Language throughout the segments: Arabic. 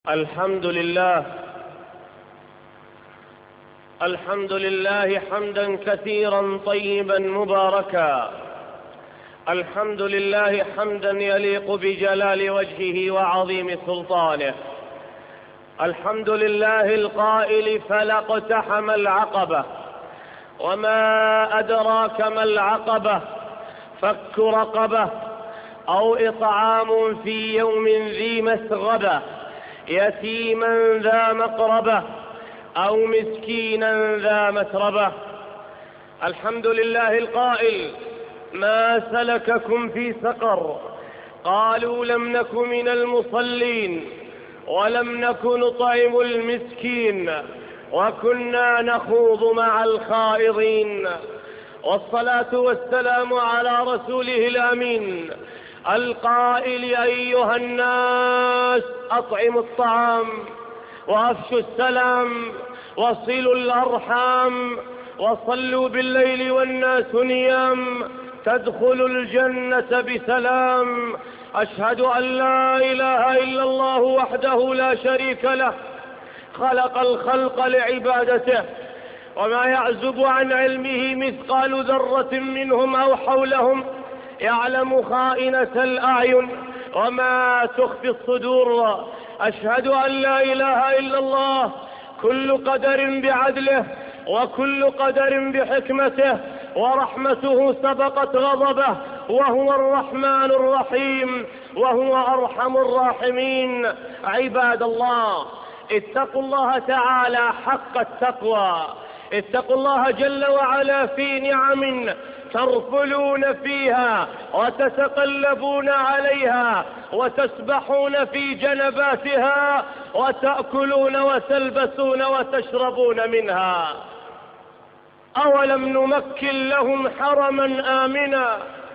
الحمد لله حمدا كثيرا طيبا مباركا. الحمد لله حمدا يليق بجلال وجهه وعظيم سلطانه. الحمد لله القائل فلا اقتحم العقبة، وما أدراك ما العقبة، فك رقبة أو إطعام في يوم ذي مسغبة، يتيما ذا مقربة أو مسكينا ذا متربة. الحمد لله القائل ما سلككم في سقر، قالوا لم نك من المصلين ولم نك نطعم المسكين وكنا نخوض مع الخائضين. والصلاة والسلام على رسوله الأمين القائل أيها الناس أطعموا الطعام وأفشوا السلام وصلوا الأرحام وصلوا بالليل والناس نيام تدخلوا الجنة بسلام. أشهد أن لا إله إلا الله وحده لا شريك له، خلق الخلق لعبادته، وما يعزب عن علمه مثقال ذرة منهم أو حولهم، يعلم خائنة الأعين وما تخفي الصدور. أشهد أن لا إله إلا الله، كل قدر بعدله وكل قدر بحكمته، ورحمته سبقت غضبه، وهو الرحمن الرحيم وهو أرحم الراحمين. عباد الله، اتقوا الله تعالى حق التقوى، اتقوا الله جل وعلا في نعم ترفلون فيها وتتقلبون عليها وتسبحون في جنباتها وتأكلون وتلبسون وتشربون منها. أولم نمكن لهم حرما آمنا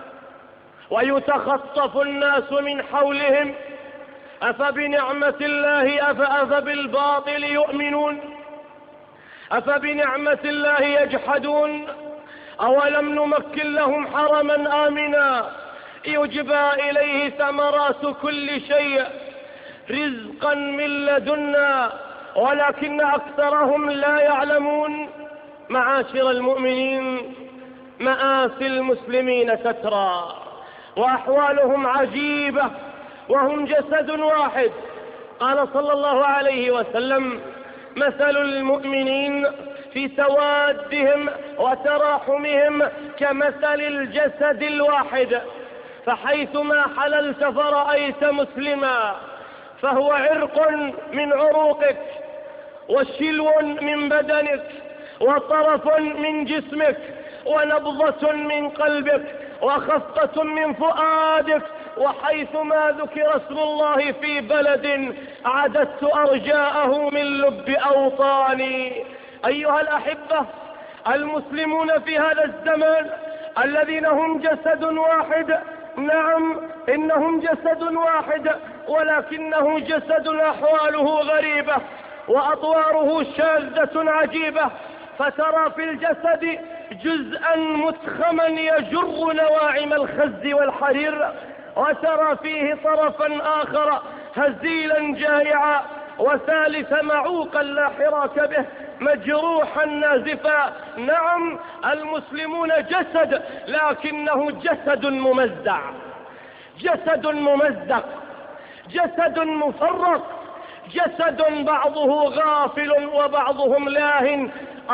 ويتخطف الناس من حولهم، أفبنعمة الله أفبالباطل يؤمنون، أفبنعمة الله يجحدون. أولم نمكن لهم حرما آمنا يجبى إليه ثمرات كل شيء رزقا من لدنا ولكن أكثرهم لا يعلمون. معاشر المؤمنين، مآسي المسلمين تترى وأحوالهم عجيبة وهم جسد واحد. قال صلى الله عليه وسلم مثل المؤمنين في توادهم وتراحمهم كمثل الجسد الواحد، فحيثما حللت فرأيت مسلما فهو عرق من عروقك وشلو من بدنك وطرف من جسمك ونبضة من قلبك وخفقة من فؤادك. وحيثما ذكر اسم الله في بلد عددت أرجاءه من لب أوطاني. أيها الأحبة، المسلمون في هذا الزمان الذين هم جسد واحد، نعم إنهم جسد واحد، ولكنه جسد أحواله غريبة وأطواره شاذة عجيبة. فترى في الجسد جزءا متخما يجر نواعم الخز والحرير، وترى فيه طرفا آخر هزيلا جائعا، وثالث معوقا لا حراك به مجروحا نازفا. نعم المسلمون جسد، لكنه جسد ممزع، جسد ممزق، جسد مفرق، جسد بعضه غافل وبعضهم لاهٍ.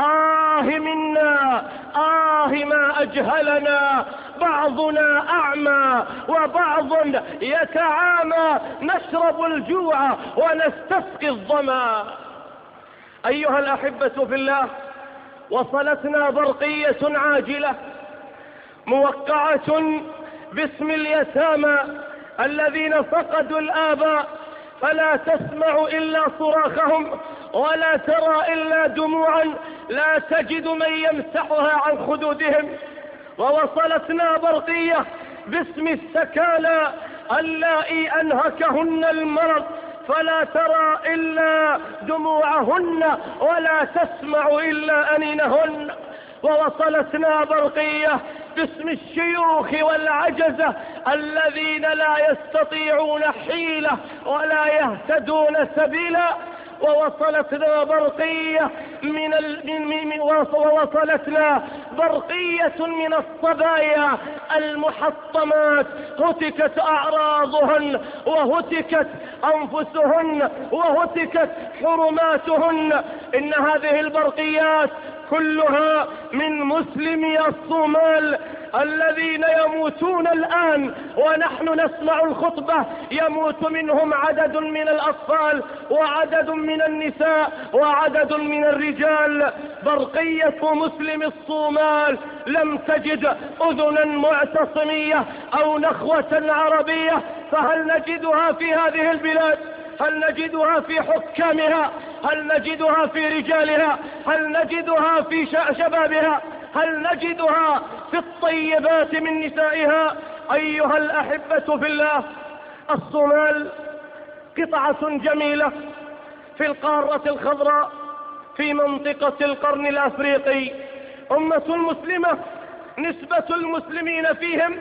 منا، ما أجهلنا، بعضنا أعمى وبعض يتعامى، نشرب الجوع ونستسقي الظما. أيها الأحبة في الله، وصلتنا برقية عاجلة موقعة باسم اليتامى الذين فقدوا الآباء، فلا تسمع إلا صراخهم ولا ترى إلا دموعا لا تجد من يمسحها عن خدودهم. ووصلتنا برقية باسم السكالى اللائي أنهكهن المرض، فلا ترى إلا دموعهن ولا تسمع إلا أنينهن. ووصلتنا برقية باسم الشيوخ والعجزة الذين لا يستطيعون حيلة ولا يهتدون سبيلا. ووصلتنا برقية ووصلتنا برقية من الصبايا المحطمات هتكت أعراضهن وهتكت أنفسهن وهتكت حرماتهن. إن هذه البرقيات كلها من مسلمي الصومال الذين يموتون الآن ونحن نسمع الخطبة، يموت منهم عدد من الأطفال وعدد من النساء وعدد من الرجال. برقية مسلم الصومال لم تجد أذنا معتصمية أو نخوة عربية، فهل نجدها في هذه البلاد؟ هل نجدها في حكامها؟ هل نجدها في رجالها؟ هل نجدها في شبابها؟ هل نجدها في الطيبات من نسائها؟ أيها الأحبة في الله، الصومال قطعة جميلة في القارة الخضراء في منطقة القرن الأفريقي، أمة مسلمة نسبة المسلمين فيهم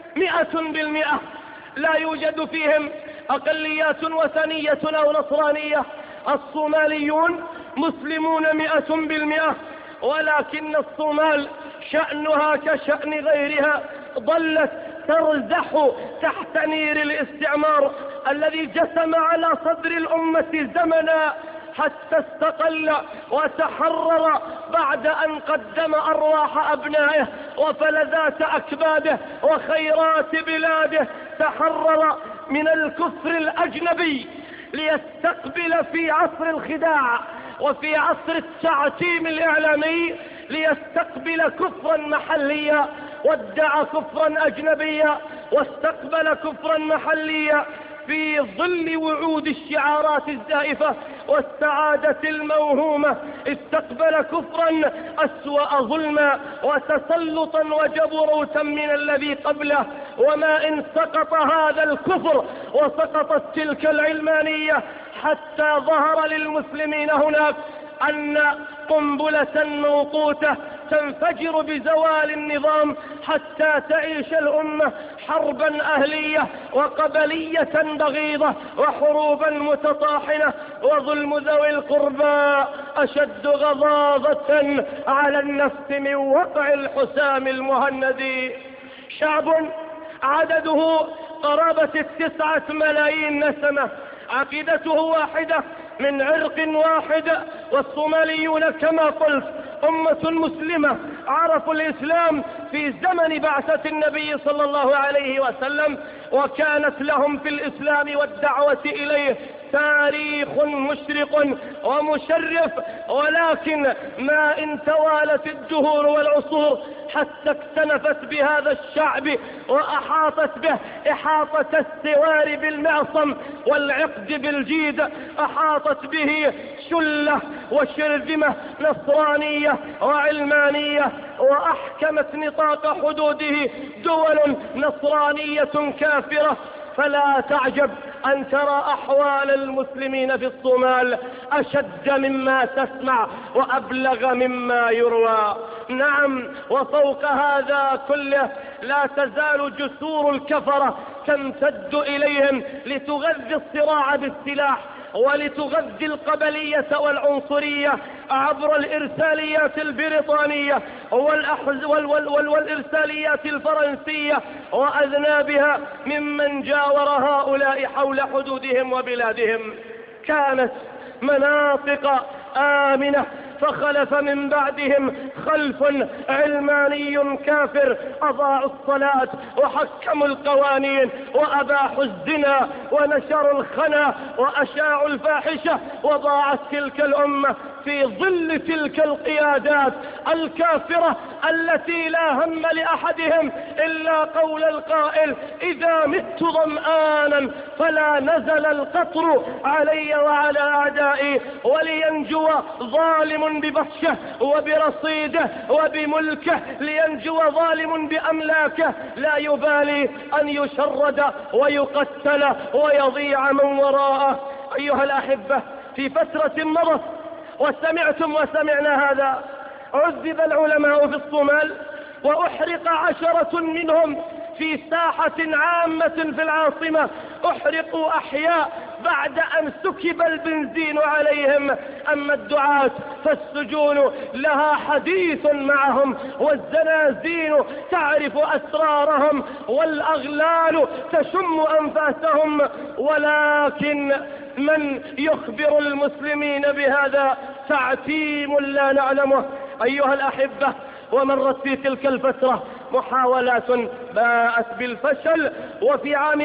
100%، لا يوجد فيهم أقليات وثنية أو نصرانية. الصوماليون مسلمون 100%، ولكن الصومال شأنها كشأن غيرها، ظلت ترزح تحت نير الاستعمار الذي جسم على صدر الأمة زمنا حتى استقل وتحرر بعد أن قدم أرواح أبنائه وفلذات أكباده وخيرات بلاده. تحرر من الكفر الأجنبي ليستقبل في عصر الخداع وفي عصر التعتيم الإعلامي ليستقبل كفرا محليا، وادعى كفرا أجنبيا واستقبل كفرا محليا في ظل وعود الشعارات الزائفة والسعادة الموهومة. استقبل كفرا أسوأ ظلما وتسلطا وجبروتا من الذي قبله. وما إن سقط هذا الكفر وسقطت تلك العلمانية حتى ظهر للمسلمين هناك أن قنبلة موقوتة تنفجر بزوال النظام حتى تعيش الأمة حربا أهلية وقبلية بغيضة وحروبا متطاحنة، وظلم ذوي القربى أشد غضاضة على النفس من وقع الحسام المهند. شعب عدده قرابة 9 ملايين نسمة، عقيدته واحدة من عرق واحد، والصوماليون كما قلت أمة مسلمة عرفوا الإسلام في زمن بعثة النبي صلى الله عليه وسلم، وكانت لهم في الإسلام والدعوة إليه تاريخ مشرق ومشرف. ولكن ما إن توالت الدهور والعصور حتى اكتنفت بهذا الشعب وأحاطت به إحاطة السوار بالمعصم والعقد بالجيد، أحاطت به شلة وشرذمة نصرانية وعلمانية، وأحكمت نطاق حدوده دول نصرانية كافرة. فلا تعجب أن ترى أحوال المسلمين في الصومال أشد مما تسمع وأبلغ مما يروى. نعم، وفوق هذا كله لا تزال جسور الكفرة تمتد إليهم لتغذي الصراع بالسلاح ولتغذي القبلية والعنصرية عبر الإرساليات البريطانية والإرساليات الفرنسية وأذنابها ممن جاور هؤلاء حول حدودهم وبلادهم. كانت مناطق آمنة فخلف من بعدهم خلف علماني كافر أضاعوا الصلاة وحكموا القوانين وأباحوا الزنا ونشروا الخنا وأشاعوا الفاحشة، وضاعت تلك الأمة في ظل تلك القيادات الكافرة التي لا هم لأحدهم إلا قول القائل: إذا مت ظمآنا فلا نزل القطر علي وعلى أعدائي، ولينجو ظالم ببطشه وبرصيده وبملكه، لينجو ظالم بأملاكه، لا يبالي أن يشرد ويقتل ويضيع من وراءه. أيها الأحبة، في فترة مضت وسمعتم وسمعنا هذا، عذب العلماء في الصومال وأحرق 10 منهم في ساحة عامة في العاصمة، أحرقوا أحياء بعد أن سكب البنزين عليهم. أما الدعاة فالسجون لها حديث معهم، والزنازين تعرف أسرارهم، والأغلال تشم أنفاسهم، ولكن من يخبر المسلمين بهذا تعتيم لا نعلمه. أيها الأحبة، ومرت في تلك الفترة محاولات باءت بالفشل، وفي عام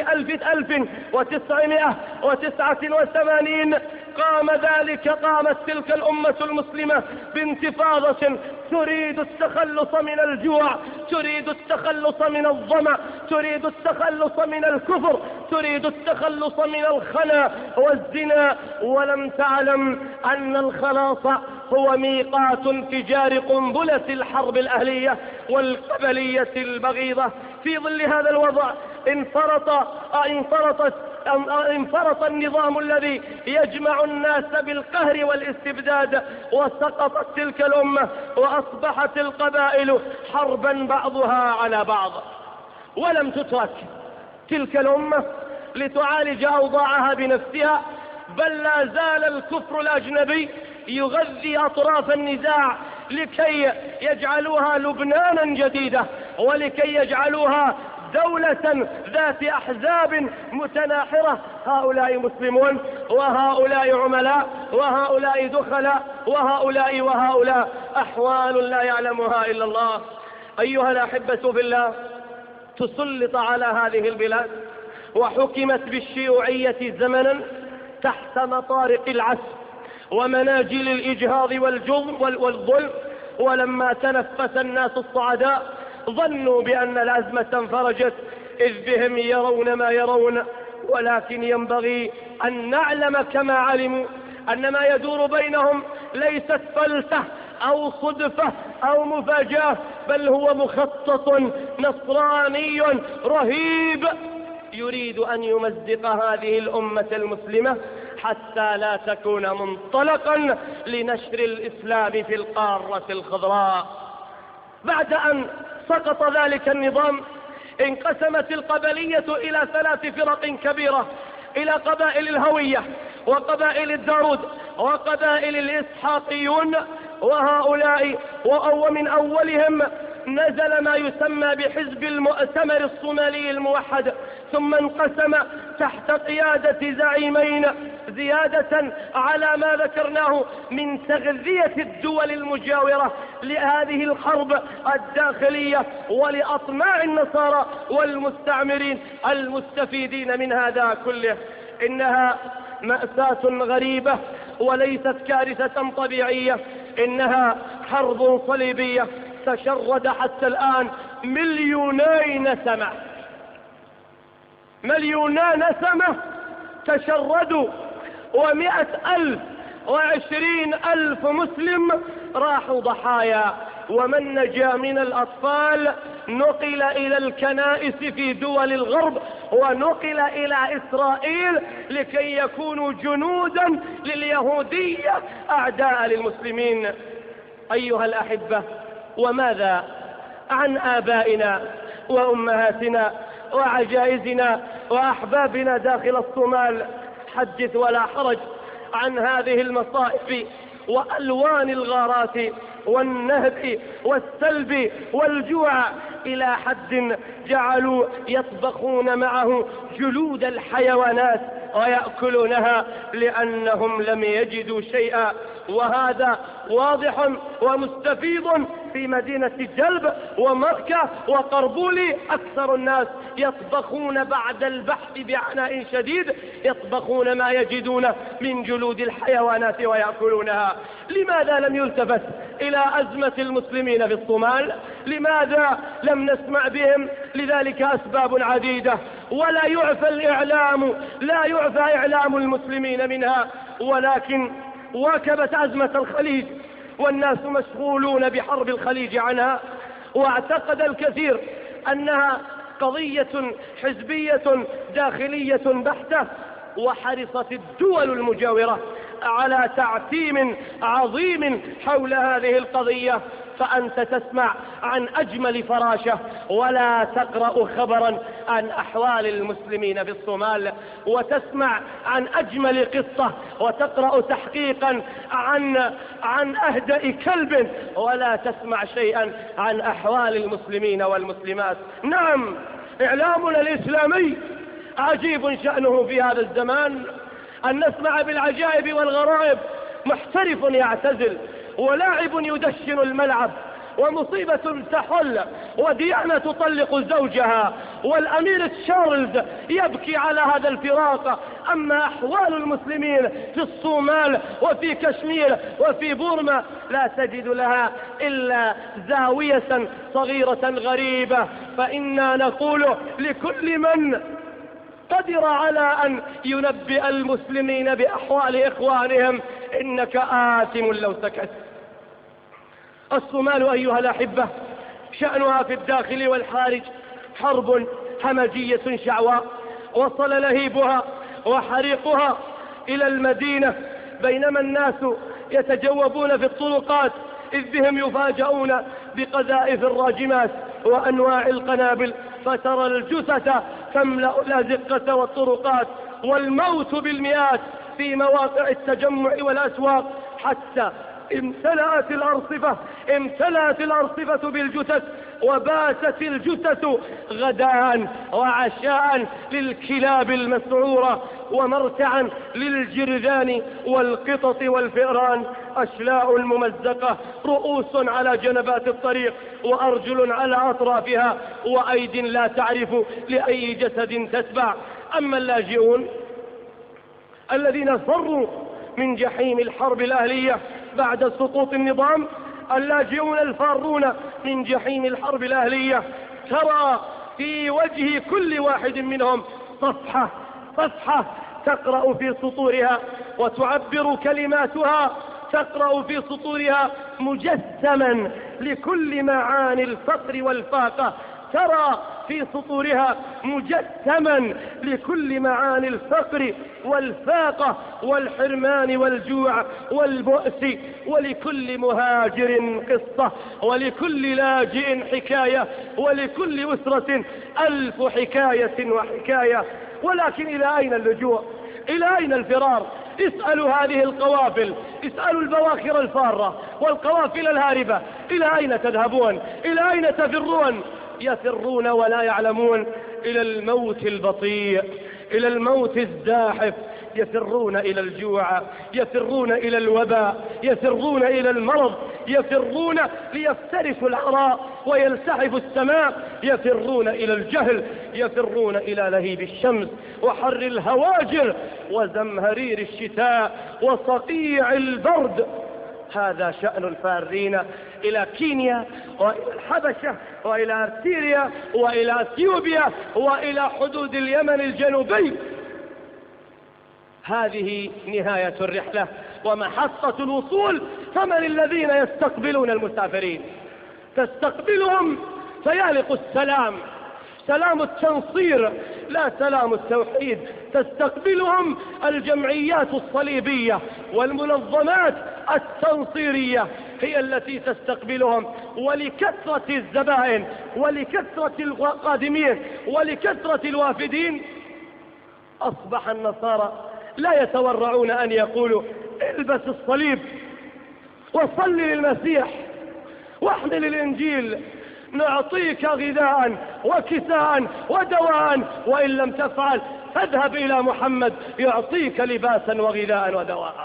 1989 قامت تلك الأمة المسلمة بانتفاضة تريد التخلص من الجوع، تريد التخلص من الظمأ، تريد التخلص من الكفر، تريد التخلص من الخنا والزنا، ولم تعلم أن الخلاص هو ميقات انفجار قنبلة الحرب الأهلية والقبلية البغيضة. في ظل هذا الوضع انفرط النظام الذي يجمع الناس بالقهر والاستبداد، وسقطت تلك الأمة، وأصبحت القبائل حربا بعضها على بعض. ولم تترك تلك الأمة لتعالج أوضاعها بنفسها، بل لا زال الكفر الأجنبي يغذي أطراف النزاع لكي يجعلوها لبنانا جديدة، ولكي يجعلوها دولة ذات أحزاب متناحرة. هؤلاء مسلمون، وهؤلاء عملاء، وهؤلاء دخلاء، وهؤلاء أحوال لا يعلمها إلا الله. أيها الأحبة في الله، تسلط على هذه البلاد وحكمت بالشيوعية زمنا تحت مطارق العسف ومناجل الإجهاض والظلم، ولما تنفس الناس الصعداء ظنوا بأن الأزمة انفرجت، إذ بهم يرون ما يرون. ولكن ينبغي أن نعلم كما علموا أن ما يدور بينهم ليست فلسة أو صدفة أو مفاجأة، بل هو مخطط نصراني رهيب يريد أن يمزق هذه الأمة المسلمة حتى لا تكون منطلقا لنشر الإسلام في القارة الخضراء. بعد أن سقط ذلك النظام انقسمت القبلية إلى 3 فرق كبيرة، إلى قبائل الهوية، وقبائل الدارود، وقبائل الإسحاقيون. وهؤلاء ومن أولهم نزل ما يسمى بحزب المؤتمر الصومالي الموحد، ثم انقسم تحت قيادة زعيمين، زيادة على ما ذكرناه من تغذية الدول المجاورة لهذه الحرب الداخلية ولأطماع النصارى والمستعمرين المستفيدين من هذا كله. إنها مأساة غريبة وليست كارثة طبيعية، إنها حرب صليبية تشرد حتى الآن 2,000,000 نسمة، 2,000,000 نسمة تشردوا، 100,000 و20,000 مسلم راحوا ضحايا. ومن نجا من الأطفال نقل إلى الكنائس في دول الغرب، ونقل إلى إسرائيل لكي يكونوا جنودا لليهودية أعداء للمسلمين. أيها الأحبة، وماذا عن آبائنا وأمهاتنا وعجائزنا وأحبابنا داخل الصومال؟ حدث ولا حرج عن هذه المصائب وألوان الغارات والنهب والسلب والجوع، إلى حد جعلوا يطبخون معه جلود الحيوانات ويأكلونها لأنهم لم يجدوا شيئا. وهذا واضح ومستفيض في مدينة جلب ومكة وقربولي. أكثر الناس يطبخون بعد البحث بعناء شديد، يطبخون ما يجدون من جلود الحيوانات ويأكلونها. لماذا لم يلتفت إلى أزمة المسلمين في الصومال؟ لماذا لم نسمع بهم؟ لذلك أسباب عديدة، ولا يعفى الإعلام، لا يعفى إعلام المسلمين منها. ولكن واكبت أزمة الخليج والناس مشغولون بحرب الخليج عنها، واعتقد الكثير أنها قضية حزبية داخلية بحتة، وحرصت الدول المجاورة على تعتيم عظيم حول هذه القضية، فأنت تسمع عن أجمل فراشة ولا تقرأ خبرا عن أحوال المسلمين في الصومال، وتسمع عن أجمل قصة وتقرأ تحقيقا عن أهدأ كلب ولا تسمع شيئا عن أحوال المسلمين والمسلمات. نعم، إعلامنا الإسلامي عجيب شأنه في هذا الزمان، أن نسمع بالعجائب والغرائب. محترف يعتزل، ولاعب يدشن الملعب، ومصيبة تحل، وديانة تطلق زوجها، والأمير تشارلز يبكي على هذا الفراق. أما أحوال المسلمين في الصومال وفي كشمير وفي بورما لا تجد لها إلا زاوية صغيرة غريبة. فإنا نقول لكل من قدر على أن ينبئ المسلمين بأحوال إخوانهم: إنك آثم لو سكت. الصومال أيها الأحبة شأنها في الداخل والخارج حرب همجية شعواء، وصل لهيبها وحريقها إلى المدينة، بينما الناس يتجوبون في الطرقات إذ بهم يفاجؤون بقذائف الراجمات وأنواع القنابل، فترى الجثث تملأ الأزقة والطرقات، والموت بالمئات في مواقع التجمع والأسواق، حتى امتلأت الأرصفة بالجثث، وباتت الجثث غداء وعشاء للكلاب المسعورة، ومرتعا للجرذان والقطط والفئران. أشلاء ممزقة، رؤوس على جنبات الطريق، وأرجل على أطرافها، وأيد لا تعرف لأي جسد تتبع. أما اللاجئون الذين فروا من جحيم الحرب الأهلية بعد سقوط النظام، اللاجئون الفارون من جحيم الحرب الأهلية، ترى في وجه كل واحد منهم صفحة تقرأ في سطورها وتعبر كلماتها، تقرأ في سطورها مجسما لكل معاني الفقر والفاقة، ترى في سطورها مجسما لكل معاني الفقر والفاقة والحرمان والجوع والبؤس، ولكل مهاجر قصة، ولكل لاجئ حكاية، ولكل أسرة 1000 حكاية وحكاية. ولكن إلى أين اللجوء؟ إلى أين الفرار؟ اسألوا هذه القوافل، اسألوا البواخر الفارة والقوافل الهاربة، إلى أين تذهبون؟ إلى أين تفرون؟ يفرون ولا يعلمون، إلى الموت البطيء، إلى الموت الزاحف، يفرون إلى الجوع، يفرون إلى الوباء، يفرون إلى المرض، يفرون ليفترسوا العراء ويلتحفوا السماء، يفرون إلى الجهل، يفرون إلى لهيب الشمس وحر الهواجر وزمهرير الشتاء وصقيع البرد. هذا شأن الفارين إلى كينيا وإلى الحبشة وإلى أرتيريا وإلى أثيوبيا وإلى حدود اليمن الجنوبي. هذه نهاية الرحلة ومحطة الوصول. فمن الذين يستقبلون المسافرين؟ تستقبلهم فيالق السلام، سلام التنصير لا سلام التوحيد. تستقبلهم الجمعيات الصليبية والمنظمات التنصيرية هي التي تستقبلهم، ولكثرة الزبائن ولكثرة القادمين ولكثرة الوافدين أصبح النصارى لا يتورعون أن يقولوا: البس الصليب وصل للمسيح واحمل الإنجيل، نعطيك غذاء وكساء ودواء، وإن لم تفعل فاذهب إلى محمد يعطيك لباسا وغذاء ودواء.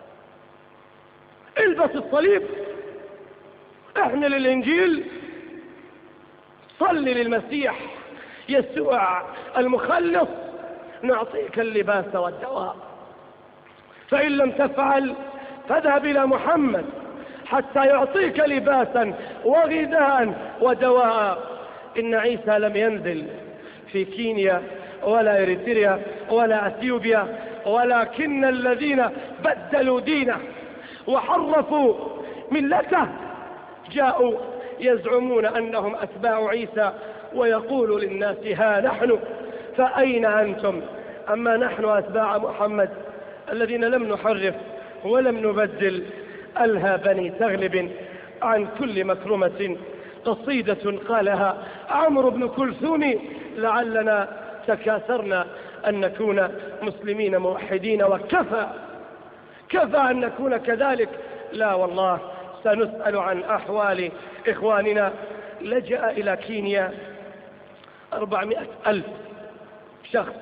البس الصليب، احمل الإنجيل، صل للمسيح يسوع المخلص، نعطيك اللباس والدواء. فإن لم تفعل فاذهب إلى محمد حتى يعطيك لباسا وغذاء ودواء. إن عيسى لم ينزل في كينيا ولا إريتريا ولا أثيوبيا، ولكن الذين بدلوا دينه وحرفوا ملته جاءوا يزعمون أنهم أتباع عيسى، ويقول للناس: ها نحن فأين أنتم؟ أما نحن أتباع محمد الذين لم نحرف ولم نبدل. ألهى بني تغلب عن كل مكرمة قصيدة قالها عمرو بن كلثوم لعلنا تكاثرنا أن نكون مسلمين موحدين، وكفى أن نكون كذلك. لا والله سنسأل عن أحوال إخواننا. لجأ إلى كينيا 400,000 شخص،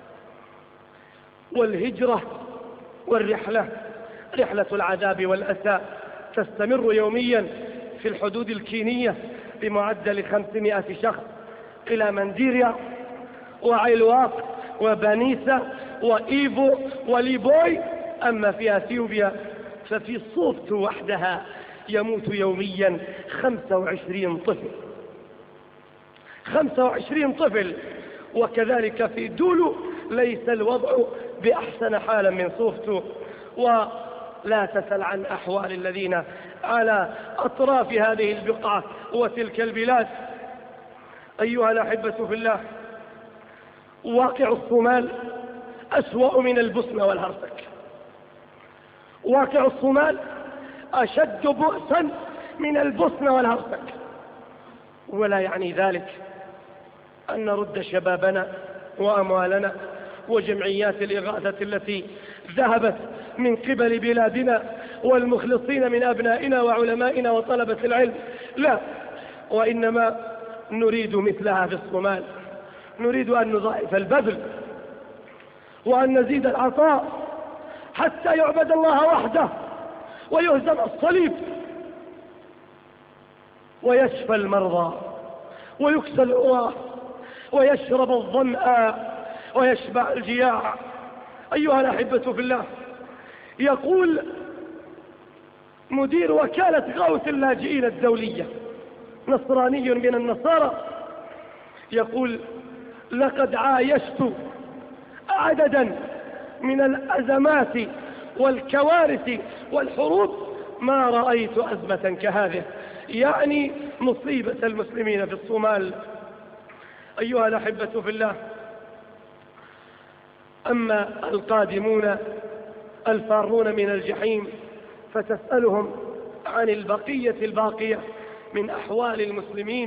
والهجرة والرحلة رحلة العذاب والأسى تستمر يوميا في الحدود الكينية بمعدل 500 شخص إلى منديريا وعيلواق وبانيسا وإيفو وليبوي. أما في أثيوبيا ففي صوفت وحدها يموت يوميا 25 طفل، 25 طفل. وكذلك في دولو ليس الوضع بأحسن حالا من صوفت. ولا تسل عن أحوال الذين على أطراف هذه البقعة وتلك البلاد. أيها الأحبة في الله، واقع الصومال أسوأ من البوسنة والهرسك. واقع الصومال أشد بؤسا من البوسنة والهرسك. ولا يعني ذلك أن نرد شبابنا وأموالنا وجمعيات الإغاثة التي ذهبت من قبل بلادنا والمخلصين من أبنائنا وعلمائنا وطلبة العلم، لا، وإنما نريد مثلها في الصومال. نريد أن نضاعف البذل وأن نزيد العطاء حتى يعبد الله وحده ويهزم الصليب ويشفى المرضى ويكسى العراة ويشرب الظمأ ويشبع الجياع. أيها الأحبة في الله، يقول مدير وكالة غوث اللاجئين الدولية، نصراني من النصارى، يقول: لقد عايشت عددا من الأزمات والكوارث والحروب ما رأيت أزمة كهذه، يعني مصيبة المسلمين في الصومال. أيها الأحبة في الله، أما القادمون الفارون من الجحيم فتسألهم عن البقية الباقية من أحوال المسلمين،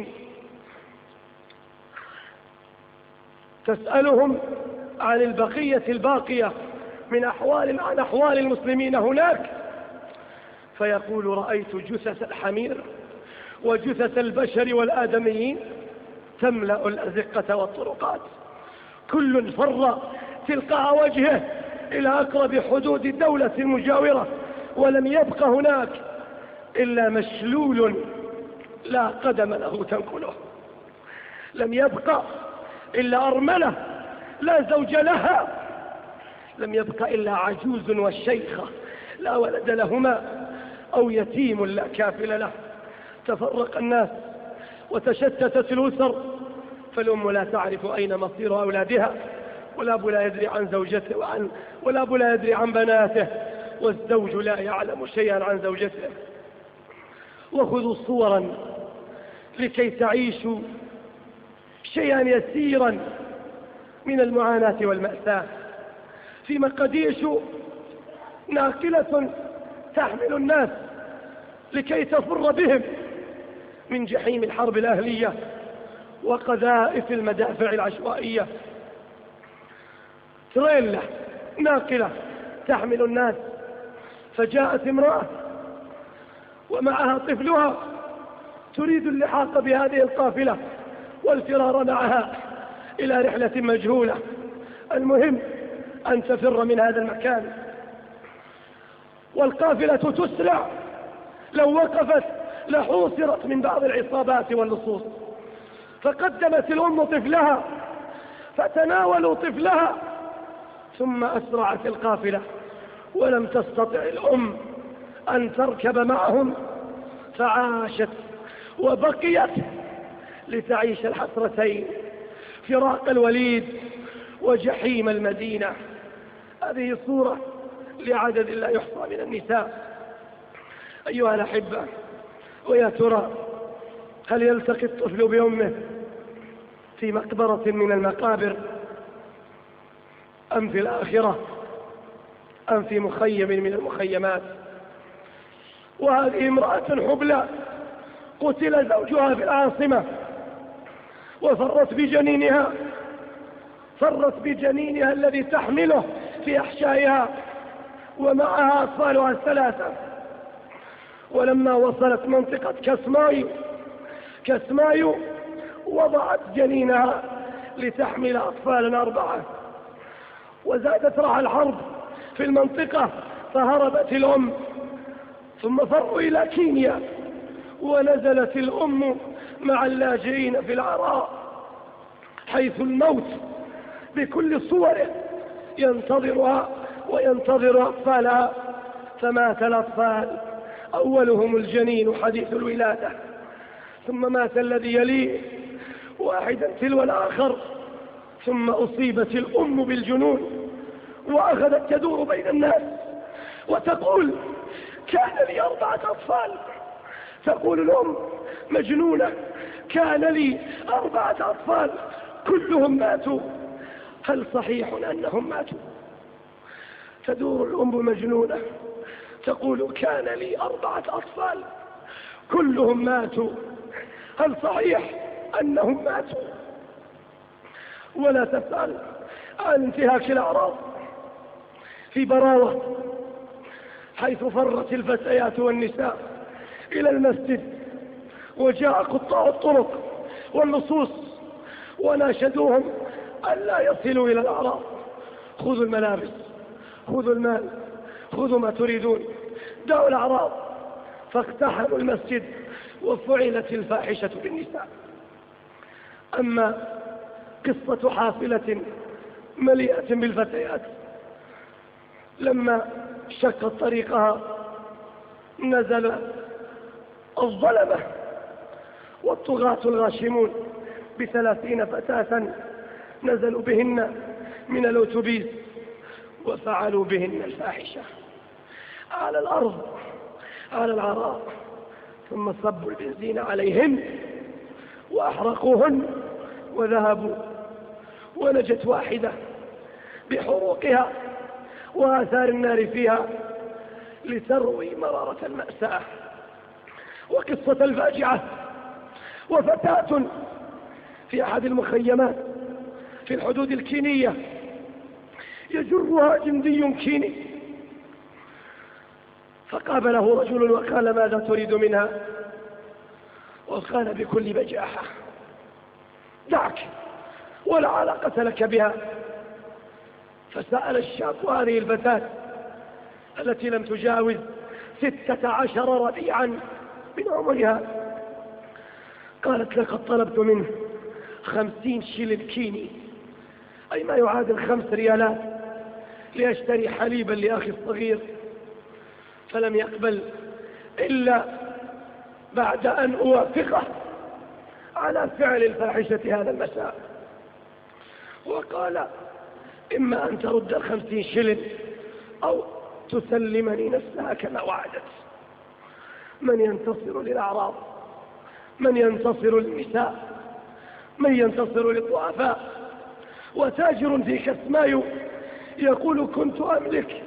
تسألهم عن البقية الباقية من أحوال المسلمين هناك، فيقول: رأيت جثث الحمير وجثث البشر والآدميين تملأ الأزقة والطرقات، كل فر تلقاء وجهه إلى أقرب حدود الدولة المجاورة، ولم يبق هناك إلا مشلول لا قدم له تنقله، لم يبق إلا أرملة لا زوج لها، لم يبق إلا عجوز والشيخة لا ولد لهما، أو يتيم لا كافل له. تفرق الناس وتشتتت الأسر، فالأم لا تعرف أين مصير أولادها، والأب لا يدري عن زوجته والأب لا يدري عن بناته، والزوج لا يعلم شيئا عن زوجته. وخذوا صورا لكي تعيشوا شيئا يسيرا من المعاناة والمأساة. في مقديش ناقلة تحمل الناس لكي تفر بهم من جحيم الحرب الأهلية وقذائف المدافع العشوائية. تريلا ناقلة تحمل الناس، فجاءت امرأة ومعها طفلها تريد اللحاق بهذه القافلة والفرار معها إلى رحلة مجهولة. المهم أن تفر من هذا المكان، والقافلة تسرع، لو وقفت لحوصرت من بعض العصابات واللصوص. فقدمت الأم طفلها فتناولوا طفلها، ثم أسرعت القافلة، ولم تستطع الأم أن تركب معهم، فعاشت وبقيت لتعيش الحسرتين: فراق الوليد وجحيم المدينة. هذه صورة لعدد لا يحصى من النساء. أيها الأحبة، ويا ترى هل يلتقي الطفل بأمه في مقبرة من المقابر، أم في الآخرة، أم في مخيم من المخيمات؟ وهذه امرأة حبلى قتل زوجها في العاصمة وفرت بجنينها، فرت بجنينها الذي تحمله في أحشائها ومعها أطفالها الثلاثة. ولما وصلت منطقة كسمايو وضعت جنينها لتحمل أطفالا 4. وزادت رعى الحرب في المنطقة فهربت الأم، ثم فروا إلى كينيا، ونزلت الأم مع اللاجئين في العراء، حيث الموت بكل صوره ينتظرها وينتظر أطفالها. فمات الأطفال، أولهم الجنين حديث الولادة، ثم مات الذي يليه، واحدا تلو الآخر، ثم أصيبت الأم بالجنون وأخذت تدور بين الناس وتقول: كان لي 4 أطفال. تقول الأم مجنونة: كان لي 4 أطفال كلهم ماتوا، هل صحيح أنهم ماتوا؟ تدور الأم مجنونة تقول: كان لي 4 أطفال كلهم ماتوا، هل صحيح أنهم ماتوا؟ ولا تسأل عن انتهاك الأعراض في براوة، حيث فرت الفتيات والنساء إلى المسجد، وجاء قطاع الطرق واللصوص وناشدوهم ألا يصلوا إلى الأعراض: خذوا الملابس، خذوا المال، خذوا ما تريدون، دعوا الأعراض. فاقتحموا المسجد وفعلت الفاحشة بالنساء. أما قصة حافلة مليئة بالفتيات، لما شقت طريقها نزل الظلمة والطغاة الغاشمون ب30 فتاة، نزلوا بهن من الأوتوبيس وفعلوا بهن الفاحشة على الأرض على العراء، ثم صبوا البنزين عليهن وأحرقوهن وذهبوا. ونجت واحدة بحروقها وآثار النار فيها لتروي مرارة المأساة وقصة الفاجعة. وفتاة في أحد المخيمات في الحدود الكينية يجرها جندي كيني، فقابله رجل وقال: ماذا تريد منها؟ وقال بكل بجاحة: دعك، ولا علاقة لك بها. فسأل الشاب هذه الفتاة التي لم تجاوز 16 ربيعا من عمرها، قالت: لقد طلبت منه 50 شيلن كيني، أي ما يعادل 5 ريالات، لأشتري حليبا لأخي الصغير، فلم يقبل إلا بعد أن أوافقه على فعل الفاحشة هذا المساء. وقال: إما أن ترد 50 شيلن أو تسلمني نفسها كما وعدت. من ينتصر للأعراض؟ من ينتصر للنساء؟ من ينتصر للضعفاء؟ وتاجر في كسمايو يقول: كنت أملك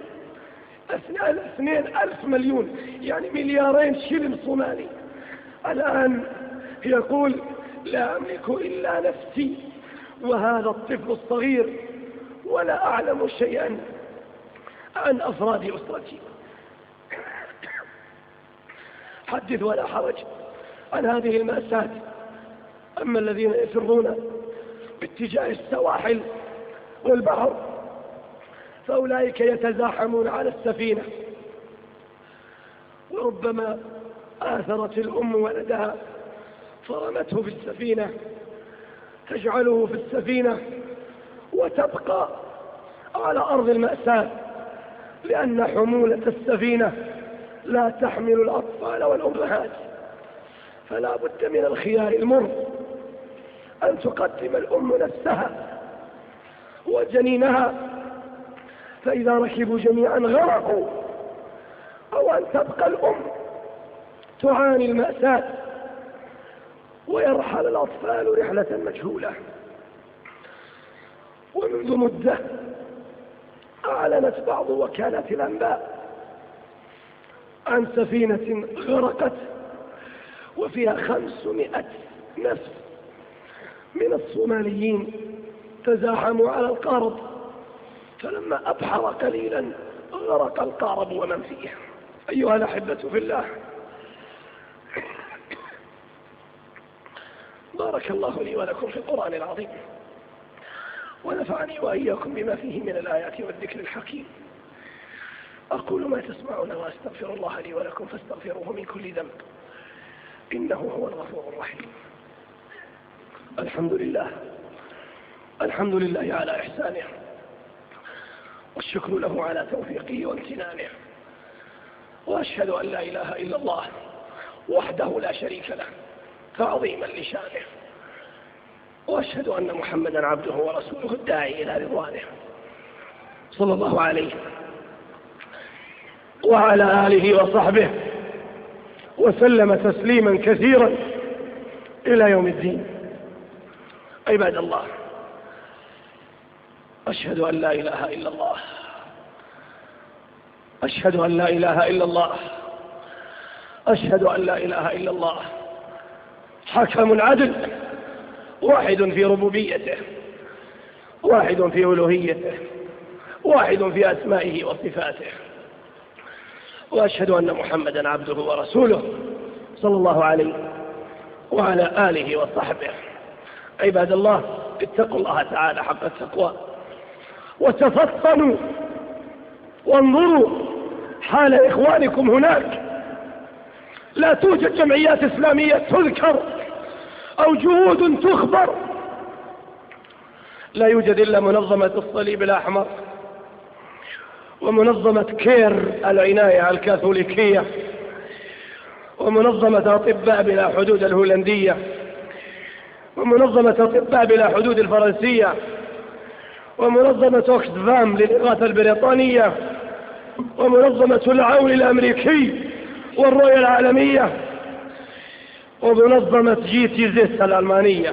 2,000 مليون، يعني 2,000,000,000 شيلن صومالي. الآن يقول: لا أملك إلا نفسي وهذا الطفل الصغير، ولا أعلم شيئا عن أفراد أسرتي. حدث ولا حرج عن هذه المأساة. أما الذين يفرون باتجاه السواحل والبحر فأولئك يتزاحمون على السفينة، وربما آثرت الأم ولدها فرمته في السفينة، تجعله في السفينة وتبقى على أرض المأساة، لأن حمولة السفينة لا تحمل الأطفال والأمهات. فلا بد من الخيار المر، أن تقدم الأم نفسها وجنينها، فإذا ركبوا جميعا غرقوا، أو أن تبقى الأم تعاني المأساة ويرحل الأطفال رحلة مجهولة. ومنذ مدة أعلنت بعض وكالات الأنباء عن سفينة غرقت وفيها 500 نفس من الصوماليين تزاحموا على القارب، فلما أبحر قليلا غرق القارب ومن فيه. أيها الأحبة في الله، بارك الله لي ولكم في القرآن العظيم، ونفعني وإياكم بما فيه من الآيات والذكر الحكيم. أقول ما تسمعون وأستغفر الله لي ولكم فاستغفروه من كل ذنب إنه هو الغفور الرحيم. الحمد لله على إحسانه، والشكر له على توفيقه وامتنانه، وأشهد أن لا إله إلا الله وحده لا شريك له تعظيما لشانه، وأشهد أن محمدا عبده ورسوله الداعي إلى رضوانه، صلى الله عليه وعلى آله وصحبه وسلم تسليما كثيرا إلى يوم الدين. عباد الله، أشهد أن لا إله إلا الله، أشهد أن لا إله إلا الله، أشهد أن لا إله إلا الله، حكم عدل، واحد في ربوبيته، واحد في ألوهيته، واحد في أسمائه وصفاته، وأشهد أن محمدا عبده ورسوله، صلى الله عليه وعلى آله وصحبه. عباد الله، اتقوا الله تعالى حق التقوى، وتفطنوا وانظروا حال إخوانكم هناك. لا توجد جمعيات إسلامية تذكر أو جهود تخبر، لا يوجد إلا منظمة الصليب الأحمر ومنظمة كير العناية الكاثوليكية ومنظمة أطباء بلا حدود الهولندية ومنظمة أطباء بلا حدود الفرنسية ومنظمة أوكسفام للإغاثة البريطانية ومنظمة العون الأمريكي والرؤية العالمية ومنظمة GTZ الألمانية.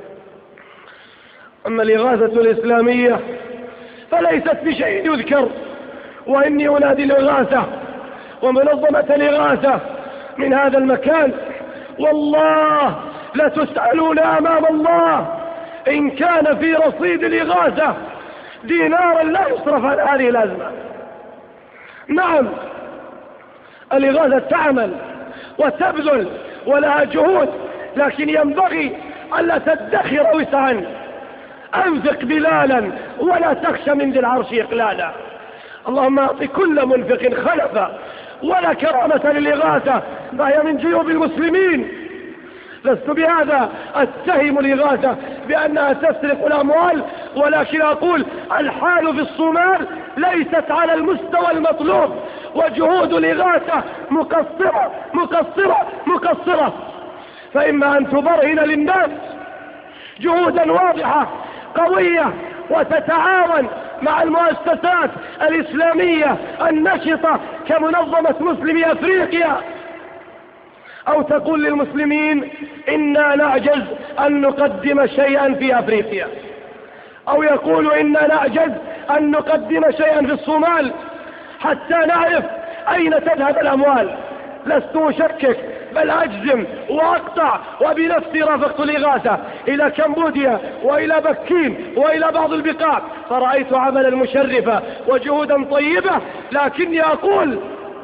أما الإغاثة الإسلامية فليست بشيء يذكر، وإني أنادي الإغاثة ومنظمة الإغاثة من هذا المكان، والله لتسألون أمام الله إن كان في رصيد الإغاثة دينارا لا يصرف عن هذه الأزمة. نعم، الإغاثة تعمل وتبذل ولها جهود، لكن ينبغي ألا تدخر وسعا. أنفق بلالا ولا تخشى من ذي العرش إقلالا. اللهم أعط كل منفق خلفا، ولا كرامة للإغاثة فهي من جيوب المسلمين. لست بهذا أتهم الإغاثة بأنها تسرق الأموال، ولكن أقول الحال في الصومال ليست على المستوى المطلوب، وجهود الإغاثة مقصرة مقصرة مقصرة. فإما أن تبرهن للناس جهودا واضحة قوية وتتعاون مع المؤسسات الإسلامية النشطة كمنظمة مسلمي أفريقيا، أو تقول للمسلمين إنا نعجز أن نقدم شيئا في أفريقيا، أو يقول إنا نعجز أن نقدم شيئا في الصومال حتى نعرف أين تذهب الأموال. لست أشكك بل أجزم وأقطع، وبنفسي رافقت الإغاثة إلى كمبوديا وإلى بكين وإلى بعض البقاع، فرأيت عملا مشرفا وجهودا طيبة، لكني أقول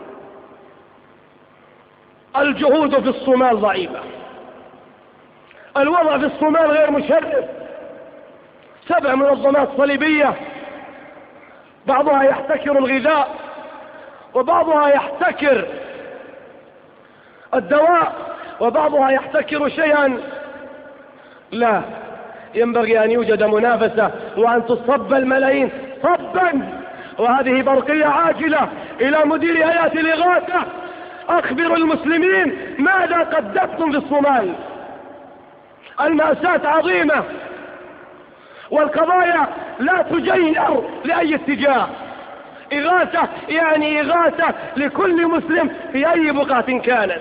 الجهود في الصومال ضعيفة، الوضع في الصومال غير مشرف. 7 منظمات صليبية، بعضها يحتكر الغذاء وبعضها يحتكر الدواء وبعضها يحتكر شيئا. لا، ينبغي أن يوجد منافسة وأن تصب الملايين صبا. وهذه برقية عاجلة إلى مدير هيئة الإغاثة: أخبروا المسلمين ماذا قدمتم في الصومال. المأساة عظيمة، والقضايا لا تجير لأي اتجاه. إغاثة يعني إغاثة لكل مسلم في أي بقعة كانت.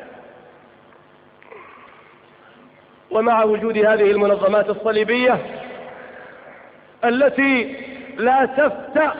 ومع وجود هذه المنظمات الصليبية التي لا تفتأ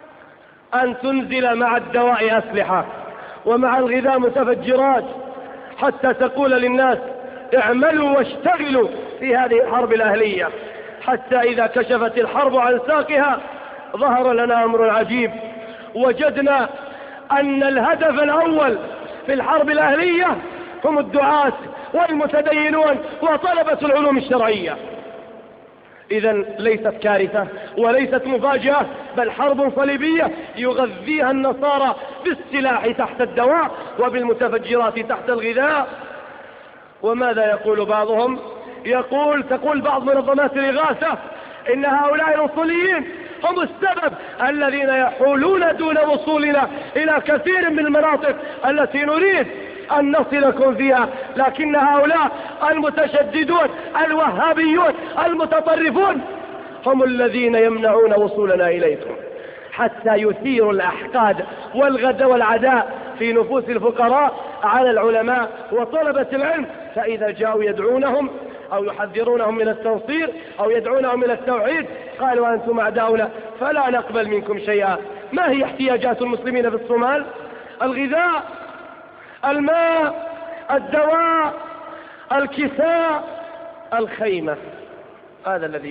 أن تنزل مع الدواء أسلحة ومع الغذاء متفجرات، حتى تقول للناس اعملوا واشتغلوا في هذه الحرب الأهلية، حتى إذا كشفت الحرب عن ساقها ظهر لنا أمر عجيب. وجدنا أن الهدف الأول في الحرب الأهلية هم الدعاة والمتدينون وطلبة العلوم الشرعية. إذن ليست كارثة وليست مفاجأة، بل حرب صليبية يغذيها النصارى بالسلاح تحت الدواء وبالمتفجرات تحت الغذاء. وماذا يقول بعضهم؟ تقول بعض منظمات الإغاثة إن هؤلاء الأصوليين هم السبب الذين يحولون دون وصولنا إلى كثير من المناطق التي نريد أن نصلكم فيها، لكن هؤلاء المتشددون الوهابيون المتطرفون هم الذين يمنعون وصولنا إليكم، حتى يثيروا الأحقاد والغد والعداء في نفوس الفقراء على العلماء وطلبة العلم. فإذا جاءوا يدعونهم أو يحذرونهم من التنصير أو يدعونهم إلى التوحيد قالوا أنتم أعداؤنا فلا نقبل منكم شيئا. ما هي احتياجات المسلمين في الصومال؟ الغذاء، الماء، الدواء، الكساء، الخيمة. هذا الذي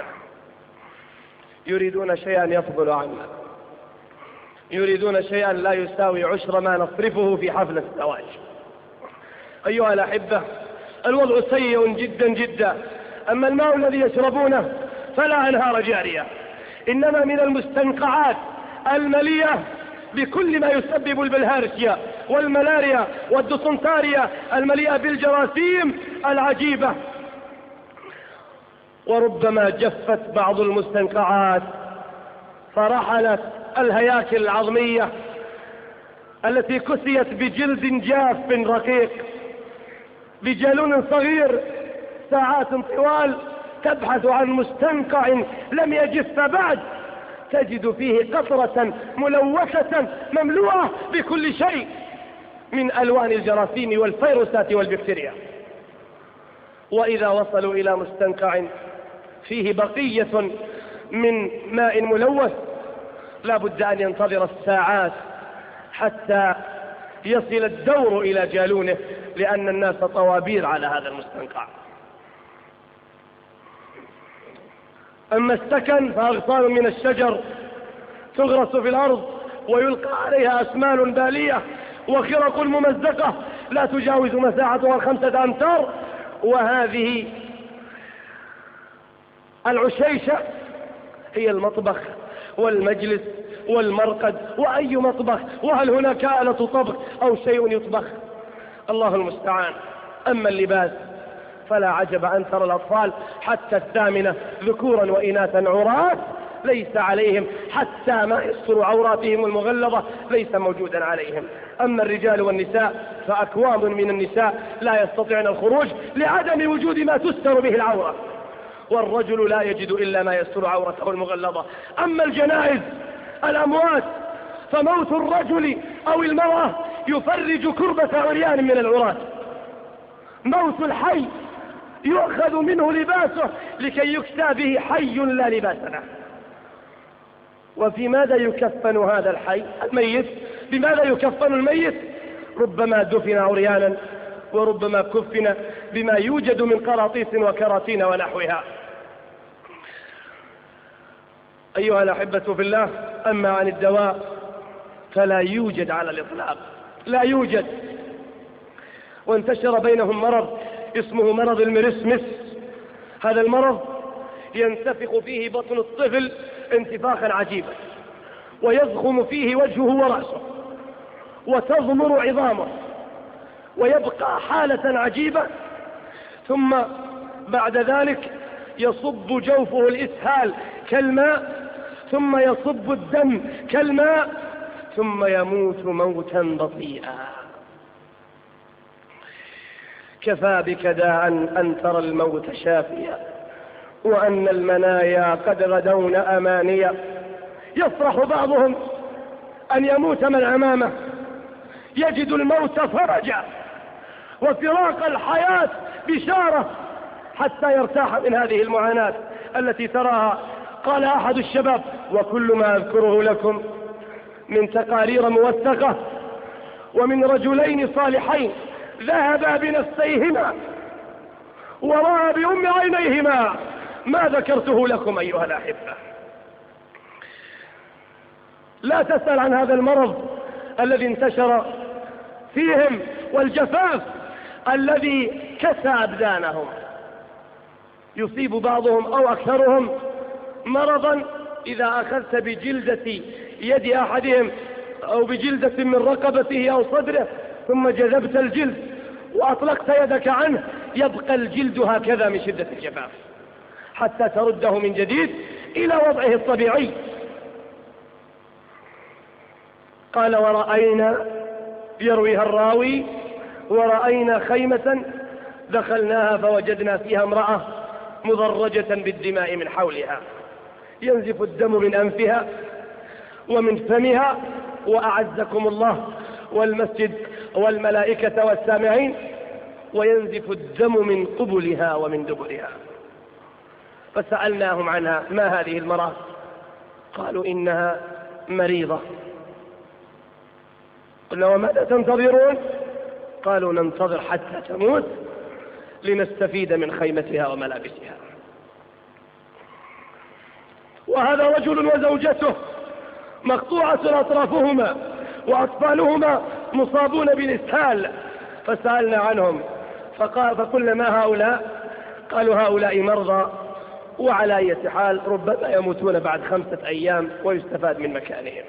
يريدون شيئا يفضل عنا، يريدون شيئا لا يساوي عشر ما نصرفه في حفل الزواج. أيها الأحبة، الوضع سيء جدا جدا. أما الماء الذي يشربونه فلا أنهار جارية، إنما من المستنقعات المليئة بكل ما يسبب البلهارسيا والملاريا والدسنتاريا، المليئة بالجراثيم العجيبة. وربما جفت بعض المستنقعات فرحلت الهياكل العظمية التي كسيت بجلد جاف رقيق بجالون صغير، ساعات طوال تبحث عن مستنقع لم يجف بعد، تجد فيه قطرة ملوثة مملوءة بكل شيء من ألوان الجراثيم والفيروسات والبكتيريا. وإذا وصلوا إلى مستنقع فيه بقية من ماء ملوث لا بد أن ينتظر الساعات حتى يصل الدور إلى جالونه، لأن الناس طوابير على هذا المستنقع. أما السكن فأغصان من الشجر تغرس في الأرض ويلقى عليها أسمال بالية وخرق ممزقة لا تجاوز مساحتها 5 أمتار. وهذه العشيشة هي المطبخ والمجلس والمرقد وأي مطبخ، وهل هناك آلة طبخ أو شيء يطبخ؟ الله المستعان. أما اللباس فلا عجب أن ترى الأطفال حتى 8 ذكورا وإناثا عراة ليس عليهم حتى ما يستر عوراتهم المغلظة ليس موجودا عليهم. أما الرجال والنساء فأكوام من النساء لا يستطيعن الخروج لعدم وجود ما تستر به العورة، والرجل لا يجد إلا ما يستر عورته المغلظة. أما الجنائز الأموات فموت الرجل أو المرأة يفرج كربة عريان من العراة. موت الحي يؤخذ منه لباسه لكي يكسى به حي لا لباس له. وفي ماذا يكفن هذا الحي الميت؟ بماذا يكفن الميت؟ ربما دفن عريانا وربما كفن بما يوجد من قراطيس وكراتين ونحوها. أيها الأحبة في الله، أما عن الدواء فلا يوجد على الإطلاق، لا يوجد. وانتشر بينهم مرض اسمه مرض المرسمس. هذا المرض ينتفخ فيه بطن الطفل انتفاخا عجيبا، ويضخم فيه وجهه ورأسه، وتضمر عظامه، ويبقى حالة عجيبة. ثم بعد ذلك يصب جوفه الإسهال كالماء، ثم يصب الدم كالماء، ثم يموت موتا بطيئا. كفى بك داء أن ترى الموت شافيا، وأن المنايا قد غدون أمانيا. يفرح بعضهم أن يموت من أمامه، يجد الموت فرجا وفراق الحياة بشارة حتى يرتاح من هذه المعاناة التي تراها. قال أحد الشباب: وكل ما أذكره لكم من تقارير موثقة ومن رجلين صالحين ذهبا بنفسيهما ورأى بأم عينيهما ما ذكرته لكم أيها الأحبة. لا تسأل عن هذا المرض الذي انتشر فيهم والجفاف الذي كسى أبدانهم. يصيب بعضهم أو أكثرهم مرضا إذا أخذت بجلدة يد أحدهم أو بجلدة من رقبته أو صدره ثم جذبت الجلد وأطلقت يدك عنه يبقى الجلد هكذا من شدة الجفاف حتى ترده من جديد إلى وضعه الطبيعي. قال ورأينا، يرويها الراوي، ورأينا خيمة دخلناها فوجدنا فيها امرأة مضرجة بالدماء من حولها، ينزف الدم من أنفها ومن فمها، وأعزكم الله والمسجد والملائكة والسامعين، وينزف الدم من قبلها ومن دبرها. فسألناهم عنها ما هذه المرأة؟ قالوا إنها مريضة. قلنا وماذا تنتظرون؟ قالوا ننتظر حتى تموت لنستفيد من خيمتها وملابسها. وهذا رجل وزوجته مقطوعة أطرافهما وأطفالهما مصابون بالإسهال، فسألنا عنهم فقلنا ما هؤلاء؟ قالوا هؤلاء مرضى وعلى أي حال ربما يموتون بعد 5 أيام ويستفاد من مكانهم.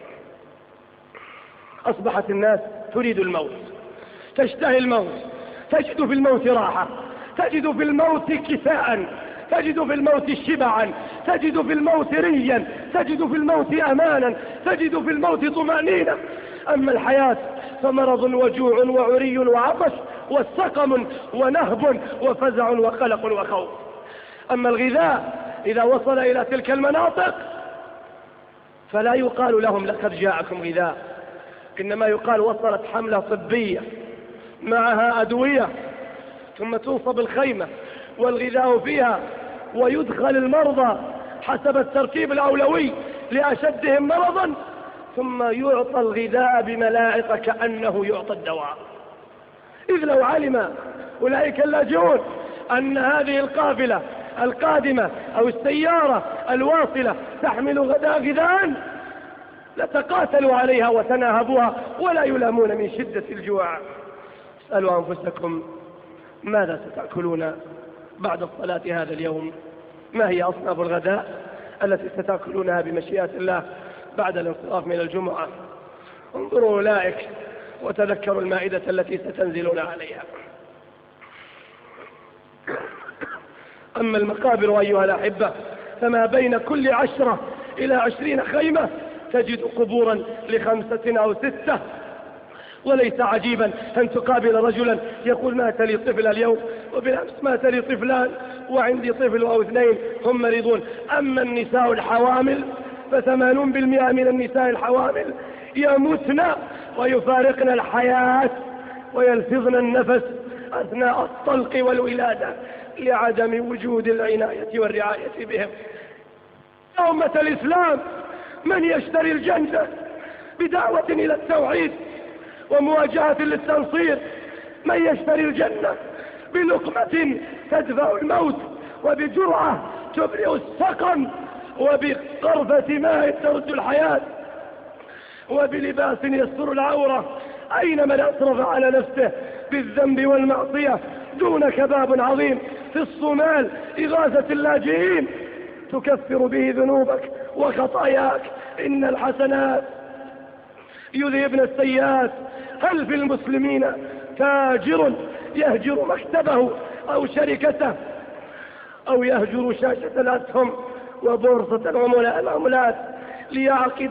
أصبحت الناس تريد الموت، تشتهي الموت، تجد في الموت راحة، تجد في الموت كساء، تجد في الموت شبعا، تجد في الموت ريا، تجد في الموت أمانا، تجد في الموت طمأنينة. أما الحياة فمرض وجوع وعري وعطش وسقم ونهب وفزع وقلق وخوف. أما الغذاء إذا وصل إلى تلك المناطق فلا يقال لهم لقد جاءكم غذاء، إنما يقال وصلت حملة طبية معها أدوية، ثم تنصب الخيمة والغذاء فيها ويدخل المرضى حسب الترتيب الأولوي لأشدهم مرضا، ثم يعطى الغذاء بملائكة كأنه يعطى الدواء. إذ لو علم أولئك اللاجئون أن هذه القافلة القادمة أو السيارة الواصلة تحمل غذاء لتقاتلوا عليها وتناهبوها ولا يلامون من شدة الجوع. اسألوا أنفسكم ماذا ستأكلون بعد الصلاة هذا اليوم؟ ما هي أصناف الغداء التي ستأكلونها بمشيئة الله بعد الانصراف من الجمعة؟ انظروا أولئك وتذكروا المائدة التي ستنزلون عليها. أما المقابر أيها الأحبة فما بين كل 10 إلى 20 خيمة تجد قبورا ل5 أو 6. وليس عجيبا أن تقابل رجلا يقول مات لي طفل اليوم، وبالأمس مات لي طفلان، وعندي طفل أو 2 هم مريضون. أما النساء الحوامل ف80% من النساء الحوامل يموتن ويفارقن الحياة ويلفظن النفس أثناء الطلق والولادة لعدم وجود العناية والرعاية بهم. أمة الإسلام من يشتري الجنة بدعوة إلى التوحيد ومواجهة للتنصير؟ من يشتري الجنة بلقمة تدفع الموت، وبجرعة تبرئ السقم، وبقرفة ماء ترد الحياة، وبلباس يستر العورة؟ أين من أسرف على نفسه بالذنب والمعصية؟ دونك باب عظيم في الصومال إغاثة اللاجئين تكفر به ذنوبك وخطاياك. إن الحسنات يذهبن السيئات. هل في المسلمين تاجر يهجر مكتبه أو شركته، أو يهجر شاشة الأسهم وبورصة العملات ليعقد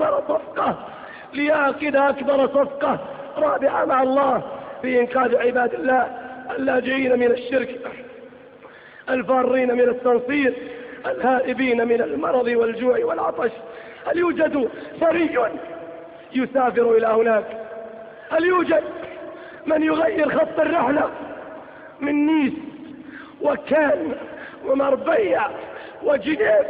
أكبر صفقة رابعة مع الله في إنقاذ عباد الله اللاجئين من الشرك، الفارين من التنصير، الهائبين من المرض والجوع والعطش؟ هل يوجد ثري يسافر إلى هناك؟ هل يوجد من يغير خط الرحلة من نيس وكان ومربيع وجنيف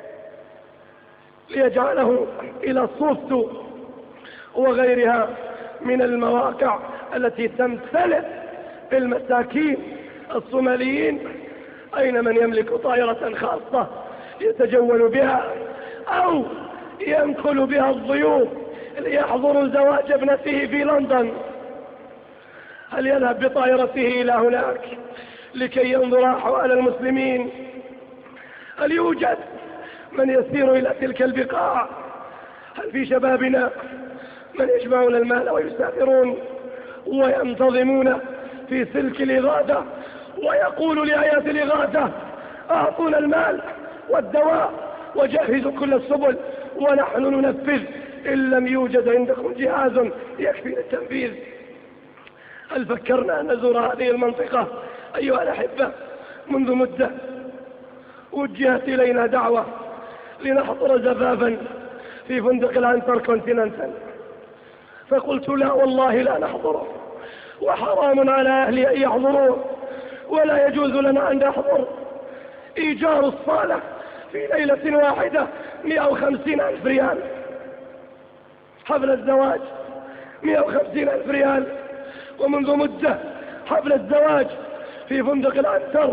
ليجعله إلى صوت وغيرها من المواقع التي تمتلئ المساكين الصوماليين؟ أين من يملك طائرة خاصة يتجول بها أو ينقل بها الضيوف ليحضروا زواج ابنته في لندن؟ هل يذهب بطائرته إلى هناك لكي ينظر أحوال المسلمين؟ هل يوجد من يسير إلى تلك البقاع؟ هل في شبابنا من يجمعون المال ويسافرون وينتظمون في سلك الإغاثة ويقول لآيات الإغاثة أعطونا المال والدواء وجهزوا كل السبل ونحن ننفذ إن لم يوجد عندكم جهاز يكفي للتنفيذ؟ هل فكرنا أن نزور هذه المنطقة أيها الأحبة؟ منذ مدة وجهت إلينا دعوة لنحضر زفافا في فندق الانتر كونتيننتال، فقلت لا والله لا نحضره، وحرام على أهلي أن يحضروه، ولا يجوز لنا أن نحضر. إيجار الصالة في ليلة واحدة 150,000 ريال، حفل الزواج 150,000 ريال. ومنذ مدة حفل الزواج في فندق الانتر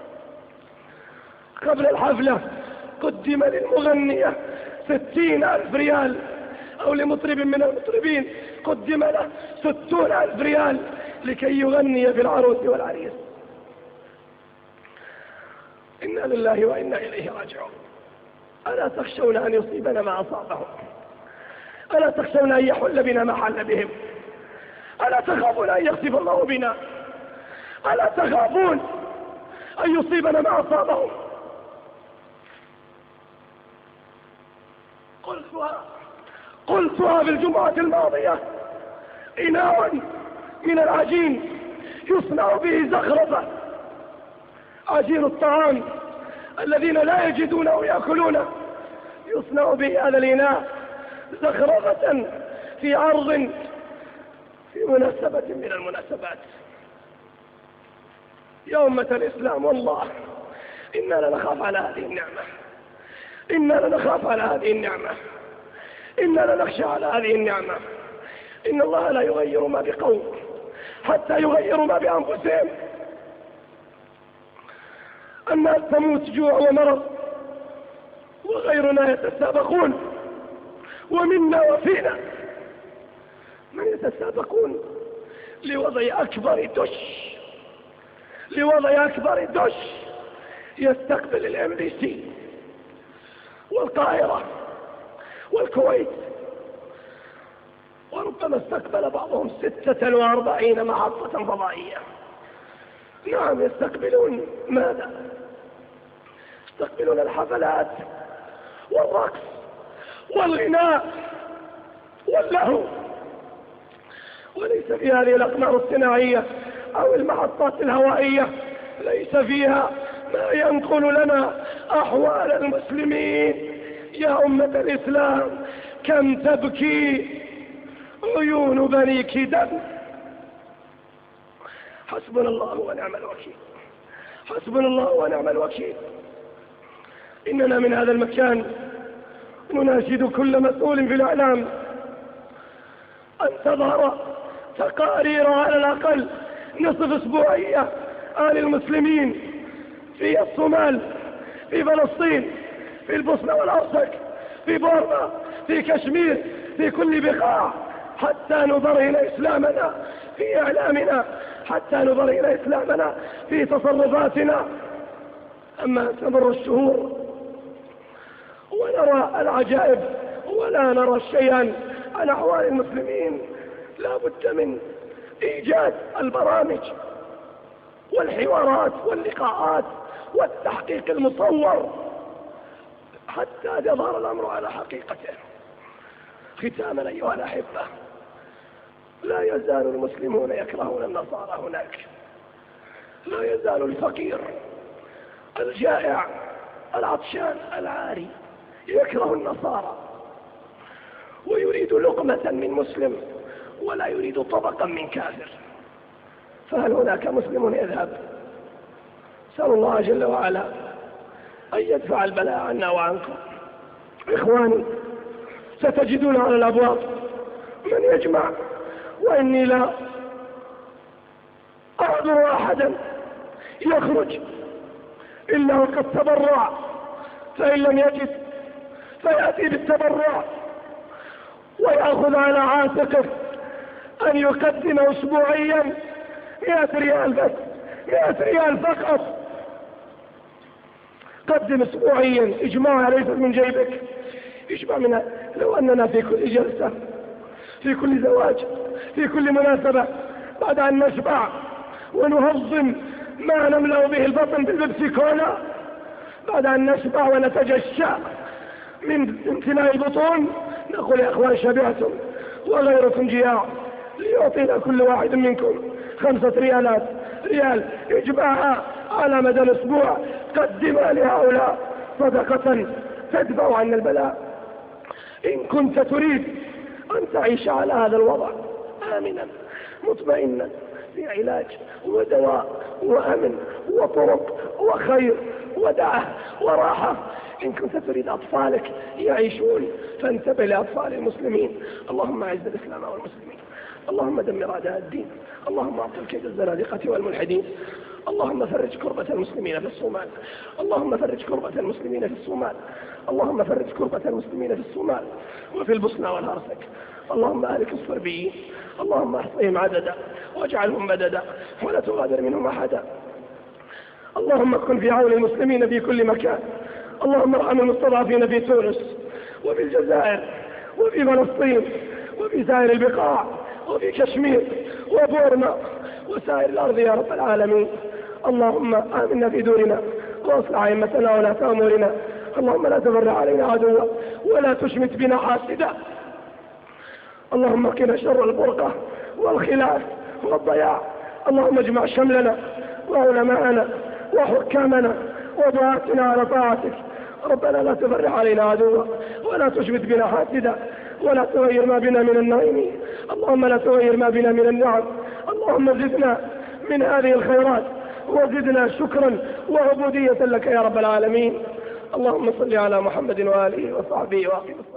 قبل الحفلة قدم للمغنية 60,000 ريال، أو لمطرب من المطربين قدم له 60,000 ريال لكي يغني في العروس والعريس. إنا لله وإنا إليه راجعون. ألا تخشون أن يصيبنا ما أصابهم؟ ألا تخشون أن يحل بنا ما حل بهم؟ ألا تخافون أن يخسف الله بنا؟ ألا تخافون أن يصيبنا ما أصابهم؟ قلتها في الجمعة الماضية: إناء من العجين يصنع به زخرفة، عجين الطعام الذين لا يجدونه يأكلونه، يصنع به هذا الإناء زخرفة في عرض في مناسبة من المناسبات. يا أمة الإسلام، والله إنا لنخاف على هذه النعمة، إنا لنخاف على هذه النعمة، إنا لنخشى على هذه النعمة. إن الله لا يغير ما بقوم حتى يغيروا ما بأنفسهم. الناس تموت جوع ومرض وغيرنا يتسابقون، ومنا وفينا من يتسابقون لوضع أكبر دش يستقبل الMBC والقاهرة والكويت، وربما استقبل بعضهم 46 محطة فضائية. نعم، يستقبلون ماذا؟ يستقبلون الحفلات والرقص والغناء واللهو، وليس في هذه الأقمار الصناعية أو المحطات الهوائية ليس فيها ما ينقل لنا أحوال المسلمين. يا أمة الإسلام، كم تبكي عيون بنيك دم. حسبنا الله ونعم الوكيل، حسبنا الله ونعم الوكيل. إننا من هذا المكان نناشد كل مسؤول في الإعلام أن تظهر تقارير على الأقل نصف أسبوعية عن المسلمين في الصومال، في فلسطين، في البوسنة والهرسك، في بورما، في كشمير، في كل بقاع، حتى نبرهن إسلامنا في إعلامنا، حتى نبرهن إسلامنا في تصرفاتنا. أما تمر الشهور ونرى العجائب ولا نرى شيئا عن أحوال المسلمين، لا بد من إيجاد البرامج والحوارات واللقاءات والتحقيق المصور حتى يظهر الأمر على حقيقته. ختاما أيها الأحبة، لا يزال المسلمون يكرهون النصارى هناك، لا يزال الفقير الجائع العطشان العاري يكره النصارى ويريد لقمة من مسلم ولا يريد طبقا من كافر. فهل هناك مسلم يذهب؟ سأل الله جل وعلا أن يدفع البلاء عنا وعنكم. إخواني، ستجدون على الأبواب من يجمع، وإني لا أرى أمر أحدا يخرج إلا وقد تبرع، فإن لم يجد فيأتي بالتبرع ويأخذ على عاتقه أن يقدم أسبوعيا 100 ريال بس، 100 ريال فقط. قدم أسبوعيا، اجمعها ليست من جيبك، اجمع منها. لو أننا في كل جلسة، في كل زواج، في كل مناسبة، بعد أن نشبع ونهضم ما نملأ به البطن بالبيبسي كولا، بعد أن نشبع ونتجشع من امتلاء البطون، نقول يا أخوان شبعتم وغيركم جياع، ليعطينا كل واحد منكم 5 ريال يجمعها على مدى الأسبوع، قدمها لهؤلاء صدقة تدفع عنا البلاء. إن كنت تريد أن تعيش على هذا الوضع آمنا مطمئنا في علاج ودواء وأمن وطرق وخير ودعة وراحة، إن كنت تريد أطفالك يعيشون فانتبه لأطفال المسلمين. اللهم أعز الإسلام والمسلمين، اللهم دمر أعداء الدين، اللهم أبطل كيد الزنادقة والملحدين، اللهم فرج كربة المسلمين في الصومال، اللهم فرج كربة المسلمين في الصومال، اللهم فرج كربة المسلمين في الصومال وفي البوسنة والهرسك. اللهم أهلك الصربيين، اللهم احصهم عددا واجعلهم مددا ولا تغادر منهم أحدا. اللهم كن في عون المسلمين في كل مكان، اللهم ارحم المستضعفين في تونس وفي الجزائر وفي فلسطين وفي سائر البقاع وفي كشمير وبورما وسائر الأرض يا رب العالمين. اللهم آمنا في دورنا واصلح أئمتنا ولاة أمورنا. اللهم لا تفرع علينا عدوا ولا تشمت بنا حاسدا. اللهم قنا شر الفرقة والخلاف والضياع. اللهم اجمع شملنا وعلماءنا وحكامنا ودعاتنا على طاعتك. ربنا لا تفرع علينا عدوا ولا تشمت بنا حاسدا ولا تغير ما بنا من النعيم. اللهم لا تغير ما بنا من النعم. اللهم زدنا من هذه الخيرات وزدنا شكرا وعبودية لك يا رب العالمين. اللهم صل على محمد وآله وصحبه وسلم.